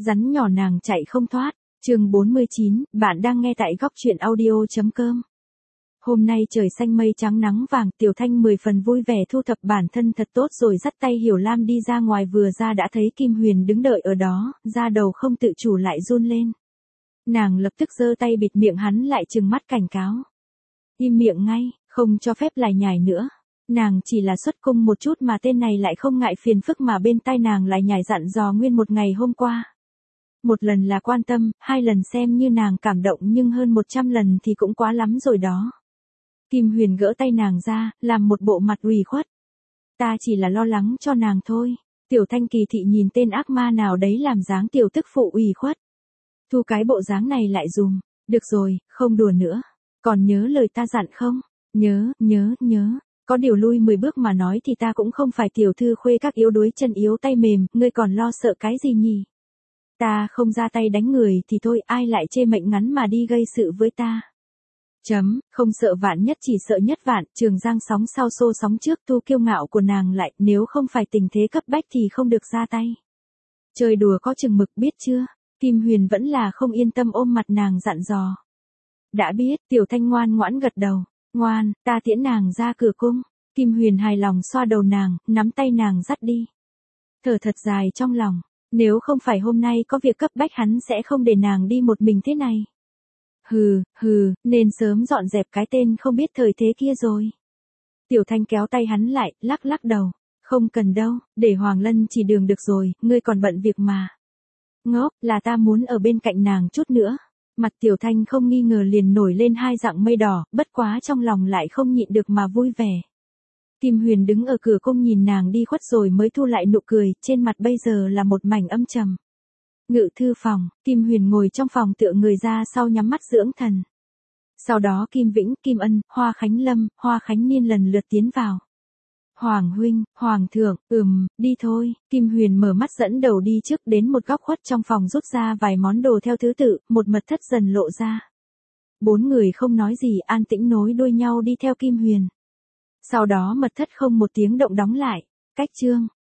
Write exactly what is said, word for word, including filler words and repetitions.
Rắn nhỏ nàng chạy không thoát. Chương bốn mươi chín, bạn đang nghe tại góc truyện audio chấm com. Hôm nay trời xanh mây trắng nắng vàng, Tiểu Thanh mười phần vui vẻ thu thập bản thân thật tốt rồi dắt tay Hiểu Lam đi ra ngoài, vừa ra đã thấy Kim Huyền đứng đợi ở đó, da đầu không tự chủ lại run lên. Nàng lập tức giơ tay bịt miệng hắn lại, trừng mắt cảnh cáo. Im miệng ngay, không cho phép lải nhải nữa. Nàng chỉ là xuất cung một chút mà tên này lại không ngại phiền phức mà bên tai nàng lại nhải dặn dò nguyên một ngày hôm qua. Một lần là quan tâm, hai lần xem như nàng cảm động, nhưng hơn một trăm lần thì cũng quá lắm rồi đó. Kim Huyền gỡ tay nàng ra, làm một bộ mặt ủy khuất. Ta chỉ là lo lắng cho nàng thôi. Tiểu Thanh kỳ thị nhìn tên ác ma nào đấy làm dáng tiểu tức phụ ủy khuất. Thu cái bộ dáng này lại dùm. Được rồi, không đùa nữa. Còn nhớ lời ta dặn không? Nhớ, nhớ, nhớ. Có điều lui mười bước mà nói thì ta cũng không phải tiểu thư khuê các yếu đuối chân yếu tay mềm, ngươi còn lo sợ cái gì nhỉ? Ta không ra tay đánh người thì thôi, ai lại chê mệnh ngắn mà đi gây sự với ta. Chấm, không sợ vạn nhất chỉ sợ nhất vạn, Trường Giang sóng sau xô sóng trước, Thu kiêu ngạo của nàng lại, nếu không phải tình thế cấp bách thì không được ra tay. Chơi đùa có chừng mực biết chưa? Kim Huyền vẫn là không yên tâm ôm mặt nàng dặn dò. Đã biết, Tiểu Thanh ngoan ngoãn gật đầu. Ngoan, ta tiễn nàng ra cửa cung. Kim Huyền hài lòng xoa đầu nàng, nắm tay nàng dắt đi. Thở thật dài trong lòng. Nếu không phải hôm nay có việc cấp bách hắn sẽ không để nàng đi một mình thế này. Hừ, hừ, nên sớm dọn dẹp cái tên không biết thời thế kia rồi. Tiểu Thanh kéo tay hắn lại, lắc lắc đầu. Không cần đâu, để Hoàng Lân chỉ đường được rồi, ngươi còn bận việc mà. Ngốc, là ta muốn ở bên cạnh nàng chút nữa. Mặt Tiểu Thanh không nghi ngờ liền nổi lên hai dạng mây đỏ, bất quá trong lòng lại không nhịn được mà vui vẻ. Kim Huyền đứng ở cửa cung nhìn nàng đi khuất rồi mới thu lại nụ cười, trên mặt bây giờ là một mảnh âm trầm. Ngự thư phòng, Kim Huyền ngồi trong phòng tựa người ra sau nhắm mắt dưỡng thần. Sau đó Kim Vĩnh, Kim Ân, Hoa Khánh Lâm, Hoa Khánh Niên lần lượt tiến vào. Hoàng huynh, Hoàng thượng, ừm, đi thôi. Kim Huyền mở mắt dẫn đầu đi trước đến một góc khuất trong phòng, rút ra vài món đồ theo thứ tự, một mật thất dần lộ ra. Bốn người không nói gì, an tĩnh nối đuôi nhau đi theo Kim Huyền. Sau đó mật thất không một tiếng động đóng lại. Cách chương.